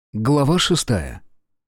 Глава 6.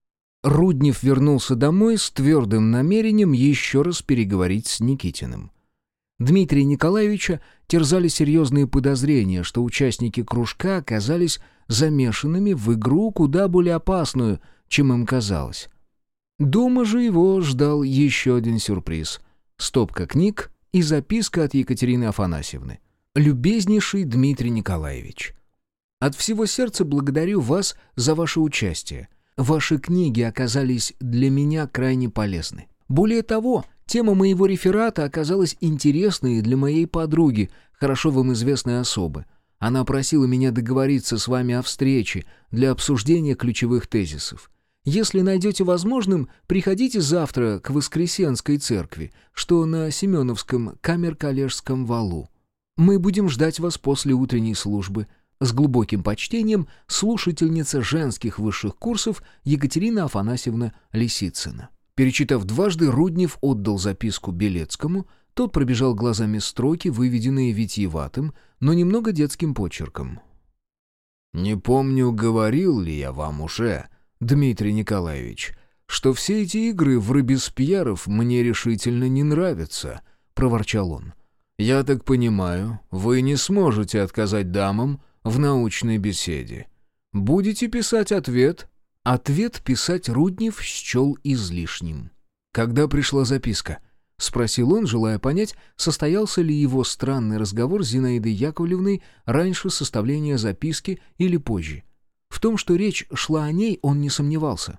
Руднев вернулся домой с твердым намерением еще раз переговорить с Никитиным. Дмитрия Николаевича терзали серьезные подозрения, что участники кружка оказались замешанными в игру куда более опасную, чем им казалось. Дома же его ждал еще один сюрприз — стопка книг и записка от Екатерины Афанасьевны. «Любезнейший Дмитрий Николаевич, от всего сердца благодарю вас за ваше участие. Ваши книги оказались для меня крайне полезны. Более того, тема моего реферата оказалась интересной и для моей подруги, хорошо вам известной особы. Она просила меня договориться с вами о встрече для обсуждения ключевых тезисов. Если найдете возможным, приходите завтра к Воскресенской церкви, что на Семеновском Камер-Калежском валу. Мы будем ждать вас после утренней службы. С глубоким почтением, слушательница женских высших курсов Екатерина Афанасьевна Лисицына». Перечитав дважды, Руднев отдал записку Белецкому, тот пробежал глазами строки, выведенные витиеватым, но немного детским почерком. «Не помню, говорил ли я вам уже, Дмитрий Николаевич, что все эти игры в Робеспьеров мне решительно не нравятся», — проворчал он. «Я так понимаю, вы не сможете отказать дамам в научной беседе. Будете писать ответ?» Ответ писать Руднев счел излишним. «Когда пришла записка?» — спросил он, желая понять, состоялся ли его странный разговор с Зинаидой Яковлевной раньше составления записки или позже. В том, что речь шла о ней, он не сомневался.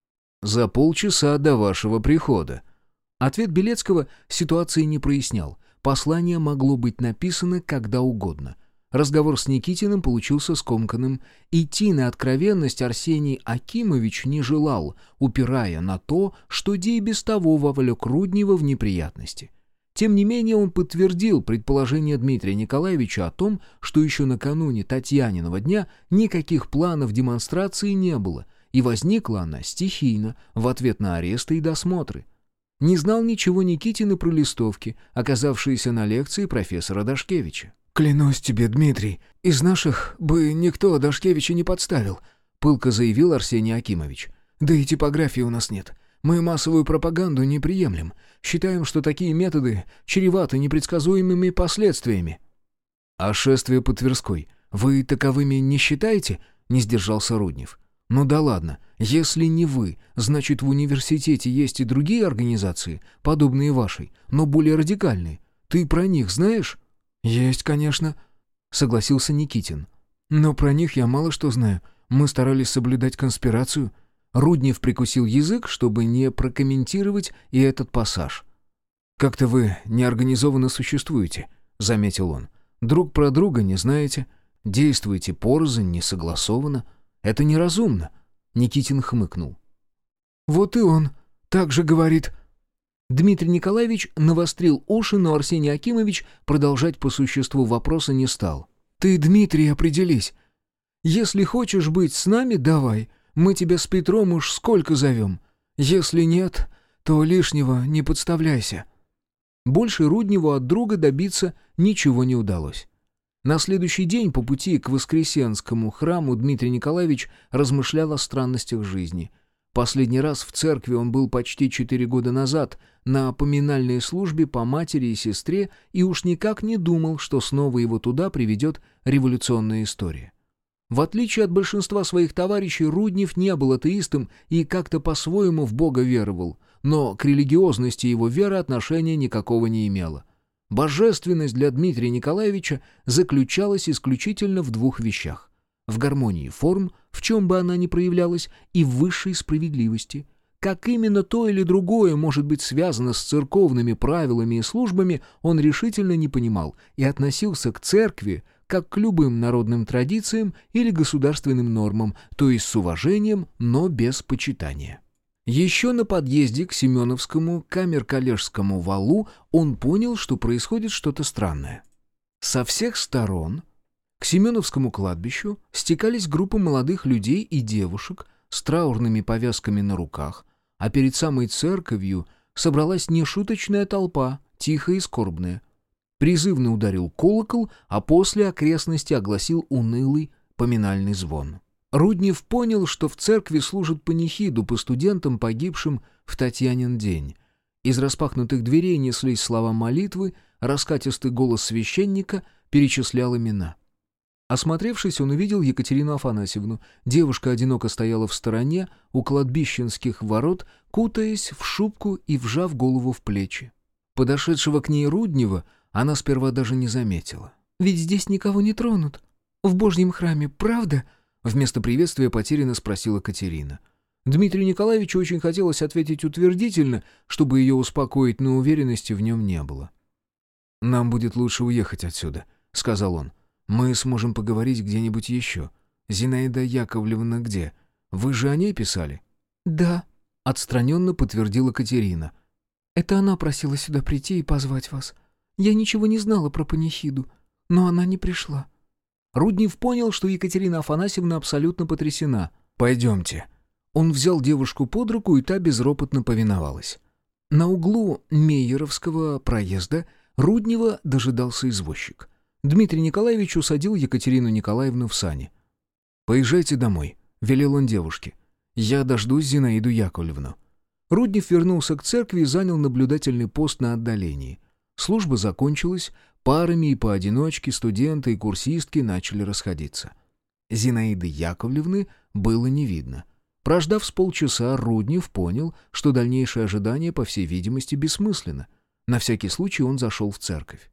«За полчаса до вашего прихода». Ответ Белецкого ситуации не прояснял. Послание могло быть написано когда угодно. Разговор с Никитиным получился скомканным. Идти на откровенность Арсений Акимович не желал, упирая на то, что Ди без того вовлек Руднева в неприятности. Тем не менее он подтвердил предположение Дмитрия Николаевича о том, что еще накануне Татьяниного дня никаких планов демонстрации не было, и возникла она стихийно, в ответ на аресты и досмотры. Не знал ничего Никитин и про листовки, оказавшиеся на лекции профессора Дашкевича. «Клянусь тебе, Дмитрий, из наших бы никто Дашкевича не подставил», — пылко заявил Арсений Акимович. «Да и типографии у нас нет. Мы массовую пропаганду не приемлем. Считаем, что такие методы чреваты непредсказуемыми последствиями». «А шествие по Тверской вы таковыми не считаете?» — не сдержался Руднев. «Ну да ладно, если не вы, значит в университете есть и другие организации, подобные вашей, но более радикальные. Ты про них знаешь?» «Есть, конечно», — согласился Никитин. «Но про них я мало что знаю. Мы старались соблюдать конспирацию». Руднев прикусил язык, чтобы не прокомментировать и этот пассаж. «Как-то вы неорганизованно существуете», — заметил он. «Друг про друга не знаете, действуете порознь, не согласованно. Это неразумно». Никитин хмыкнул. «Вот и он так же говорит». Дмитрий Николаевич навострил уши, но Арсений Акимович продолжать по существу вопроса не стал. «Ты, Дмитрий, определись. Если хочешь быть с нами, давай. Мы тебя с Петром уж сколько зовем. Если нет, то лишнего не подставляйся». Больше Рудневу от друга добиться ничего не удалось. На следующий день по пути к Воскресенскому храму Дмитрий Николаевич размышлял о странностях жизни. Последний раз в церкви он был почти 4 года назад, на поминальной службе по матери и сестре, и уж никак не думал, что снова его туда приведет революционная история. В отличие от большинства своих товарищей, Руднев не был атеистом и как-то по-своему в Бога веровал, но к религиозности его веры отношения никакого не имела. Божественность для Дмитрия Николаевича заключалась исключительно в двух вещах: в гармонии форм, в чем бы она ни проявлялась, и в высшей справедливости. Как именно то или другое может быть связано с церковными правилами и службами, он решительно не понимал и относился к церкви как к любым народным традициям или государственным нормам, то есть с уважением, но без почитания. Еще на подъезде к Семеновскому Камер-Калежскому валу он понял, что происходит что-то странное. Со всех сторон к Семеновскому кладбищу стекались группы молодых людей и девушек с траурными повязками на руках, а перед самой церковью собралась нешуточная толпа, тихая и скорбная. Призывно ударил колокол, а после окрестности огласил унылый поминальный звон. Руднев понял, что в церкви служат панихиду по студентам, погибшим в Татьянин день. Из распахнутых дверей неслись слова молитвы, раскатистый голос священника перечислял имена. Осмотревшись, он увидел Екатерину Афанасьевну. Девушка одиноко стояла в стороне, у кладбищенских ворот, кутаясь в шубку и вжав голову в плечи. Подошедшего к ней Руднева она сперва даже не заметила. «Ведь здесь никого не тронут. В Божьем храме, правда?» Вместо приветствия потерянно спросила Катерина. Дмитрию Николаевичу очень хотелось ответить утвердительно, чтобы ее успокоить, но уверенности в нем не было. «Нам будет лучше уехать отсюда», — сказал он. «Мы сможем поговорить где-нибудь еще. Зинаида Яковлевна где? Вы же о ней писали?» «Да», — отстраненно подтвердила Катерина. «Это она просила сюда прийти и позвать вас. Я ничего не знала про панихиду, но она не пришла». Руднев понял, что Екатерина Афанасьевна абсолютно потрясена. «Пойдемте». Он взял девушку под руку, и та безропотно повиновалась. На углу Мейеровского проезда Руднева дожидался извозчик. Дмитрий Николаевич усадил Екатерину Николаевну в сани. «Поезжайте домой», — велел он девушке. «Я дождусь Зинаиду Яковлевну». Руднев вернулся к церкви и занял наблюдательный пост на отдалении. Служба закончилась, парами и поодиночке студенты и курсистки начали расходиться. Зинаиды Яковлевны было не видно. Прождав с полчаса, Руднев понял, что дальнейшее ожидание, по всей видимости, бессмысленно. На всякий случай он зашел в церковь.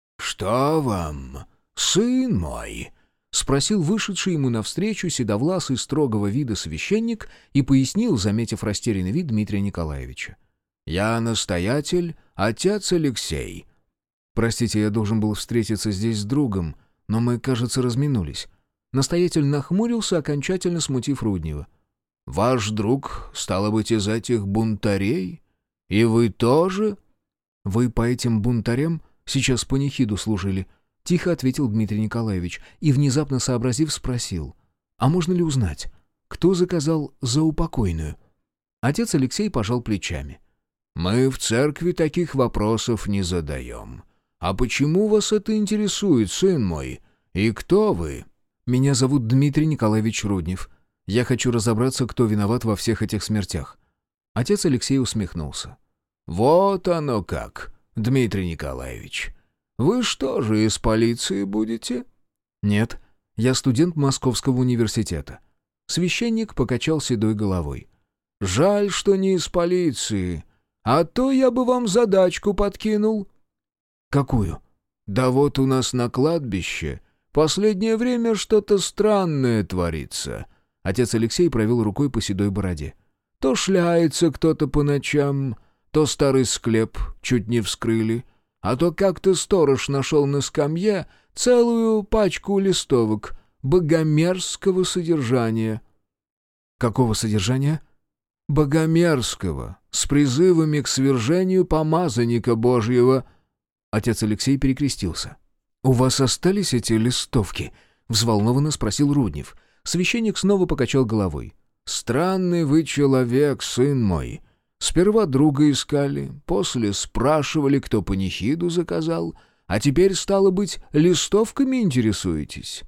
«Что вам, сын мой?» — спросил вышедший ему навстречу седовласый строгого вида священник и пояснил, заметив растерянный вид Дмитрия Николаевича. «Я настоятель, отец Алексей». «Простите, я должен был встретиться здесь с другом, но мы, кажется, разминулись». Настоятель нахмурился, окончательно смутив Руднева. «Ваш друг, стало быть, из этих бунтарей? И вы тоже?» «Вы по этим бунтарям сейчас панихиду служили», — тихо ответил Дмитрий Николаевич и, внезапно сообразив, спросил. «А можно ли узнать, кто заказал заупокойную?» Отец Алексей пожал плечами. «Мы в церкви таких вопросов не задаем. А почему вас это интересует, сын мой? И кто вы?» «Меня зовут Дмитрий Николаевич Руднев. Я хочу разобраться, кто виноват во всех этих смертях». Отец Алексей усмехнулся. «Вот оно как, Дмитрий Николаевич. Вы что же, из полиции будете?» «Нет, я студент Московского университета». Священник покачал седой головой. «Жаль, что не из полиции. А то я бы вам задачку подкинул». «Какую?» «Да вот у нас на кладбище последнее время что-то странное творится». Отец Алексей провел рукой по седой бороде. «То шляется кто-то по ночам, то старый склеп чуть не вскрыли, а то как-то сторож нашел на скамье целую пачку листовок богомерзкого содержания». «Какого содержания?» «Богомерзкого, с призывами к свержению помазанника Божьего». Отец Алексей перекрестился. «У вас остались эти листовки?» — взволнованно спросил Руднев. Священник снова покачал головой. «Странный вы человек, сын мой. Сперва друга искали, после спрашивали, кто панихиду заказал, а теперь, стало быть, листовками интересуетесь.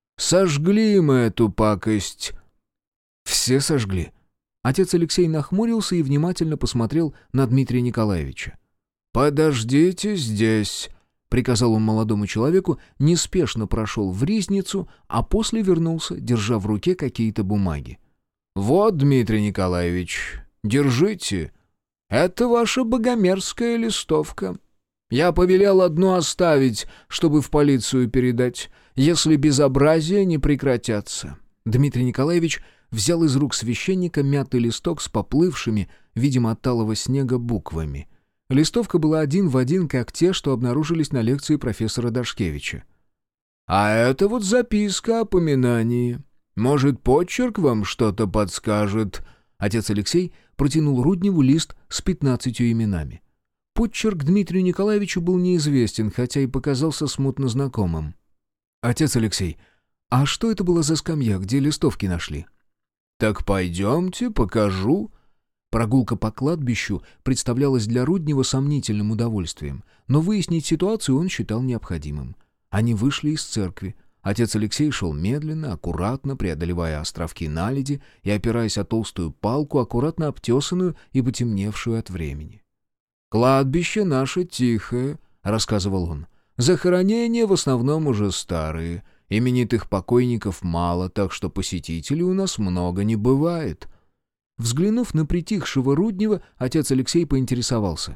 Сожгли мы эту пакость». «Все сожгли». Отец Алексей нахмурился и внимательно посмотрел на Дмитрия Николаевича. «Подождите здесь», — приказал он молодому человеку, неспешно прошел в ризницу, а после вернулся, держа в руке какие-то бумаги. «Вот, Дмитрий Николаевич, держите. Это ваша богомерзкая листовка. Я повелел одну оставить, чтобы в полицию передать, если безобразия не прекратятся». Дмитрий Николаевич взял из рук священника мятый листок с поплывшими, видимо, от талого снега, буквами. Листовка была один в один, как те, что обнаружились на лекции профессора Дашкевича. «А это вот записка о поминании. Может, почерк вам что-то подскажет?» Отец Алексей протянул Рудневу лист с 15 именами. Почерк Дмитрию Николаевичу был неизвестен, хотя и показался смутно знакомым. «Отец Алексей, а что это было за скамья, где листовки нашли?» «Так пойдемте, покажу». Прогулка по кладбищу представлялась для Руднева сомнительным удовольствием, но выяснить ситуацию он считал необходимым. Они вышли из церкви. Отец Алексей шел медленно, аккуратно, преодолевая островки наледи и опираясь о толстую палку, аккуратно обтесанную и потемневшую от времени. «Кладбище наше тихое», — рассказывал он. «Захоронения в основном уже старые, именитых покойников мало, так что посетителей у нас много не бывает». Взглянув на притихшего Руднева, отец Алексей поинтересовался.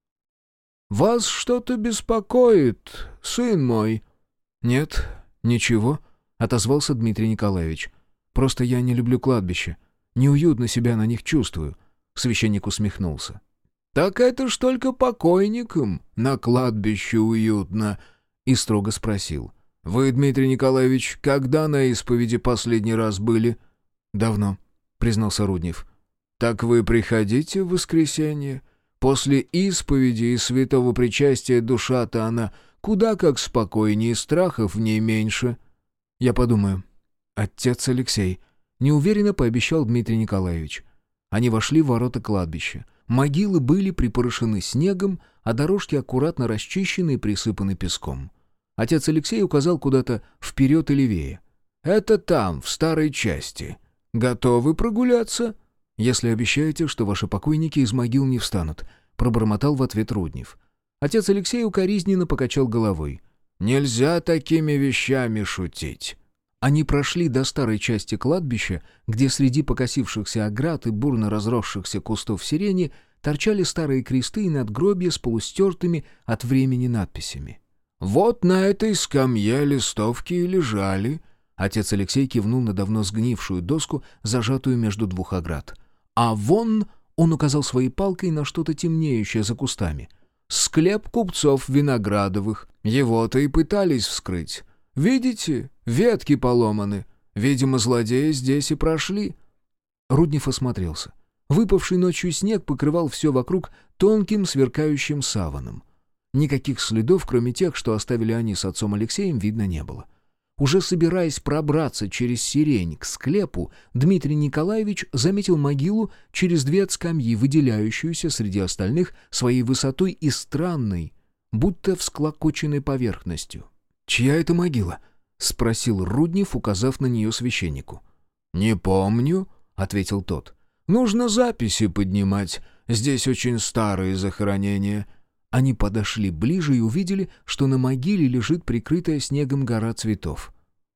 «Вас что-то беспокоит, сын мой?» «Нет, ничего», — отозвался Дмитрий Николаевич. «Просто я не люблю кладбища. Неуютно себя на них чувствую». Священник усмехнулся. «Так это ж только покойникам на кладбище уютно», — и строго спросил. «Вы, Дмитрий Николаевич, когда на исповеди последний раз были?» «Давно», — признался Руднев. «Так вы приходите в воскресенье. После исповеди и святого причастия душа-то она куда как спокойнее, страхов в ней меньше». «Я подумаю». «Отец Алексей», — неуверенно пообещал Дмитрий Николаевич. Они вошли в ворота кладбища. Могилы были припорошены снегом, а дорожки аккуратно расчищены и присыпаны песком. Отец Алексей указал куда-то вперед и левее. «Это там, в старой части. Готовы прогуляться?» «Если обещаете, что ваши покойники из могил не встанут», — пробормотал в ответ Руднев. Отец Алексей укоризненно покачал головой. «Нельзя такими вещами шутить». Они прошли до старой части кладбища, где среди покосившихся оград и бурно разросшихся кустов сирени торчали старые кресты и надгробья с полустертыми от времени надписями. «Вот на этой скамье листовки и лежали». Отец Алексей кивнул на давно сгнившую доску, зажатую между двух оград. «А вон...» — он указал своей палкой на что-то темнеющее за кустами. «Склеп купцов Виноградовых. Его-то и пытались вскрыть. Видите, ветки поломаны. Видимо, злодеи здесь и прошли». Руднев осмотрелся. Выпавший ночью снег покрывал все вокруг тонким сверкающим саваном. Никаких следов, кроме тех, что оставили они с отцом Алексеем, видно не было. Уже собираясь пробраться через сирень к склепу, Дмитрий Николаевич заметил могилу через две скамьи, выделяющуюся среди остальных своей высотой и странной, будто всклокоченной поверхностью. «Чья это могила?» — спросил Руднев, указав на нее священнику. «Не помню», — ответил тот. «Нужно записи поднимать. Здесь очень старые захоронения». Они подошли ближе и увидели, что на могиле лежит прикрытая снегом гора цветов.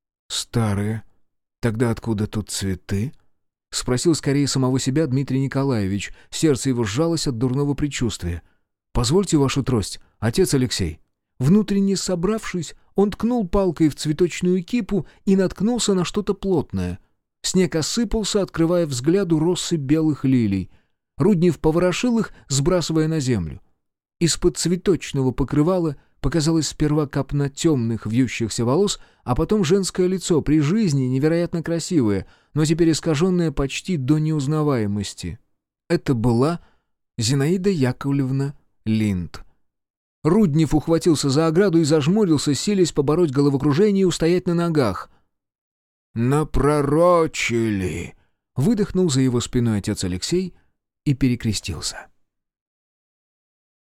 «Старые? Тогда откуда тут цветы?» — спросил скорее самого себя Дмитрий Николаевич. Сердце его сжалось от дурного предчувствия. «Позвольте вашу трость, отец Алексей». Внутренне собравшись, он ткнул палкой в цветочную кипу и наткнулся на что-то плотное. Снег осыпался, открывая взгляду россыпь белых лилий. Руднев поворошил их, сбрасывая на землю. Из-под цветочного покрывала показалась сперва копна темных вьющихся волос, а потом женское лицо, при жизни невероятно красивое, но теперь искаженное почти до неузнаваемости. Это была Зинаида Яковлевна Линд. Руднев ухватился за ограду и зажмурился, силясь побороть головокружение и устоять на ногах. «Напророчили!» — выдохнул за его спиной отец Алексей и перекрестился.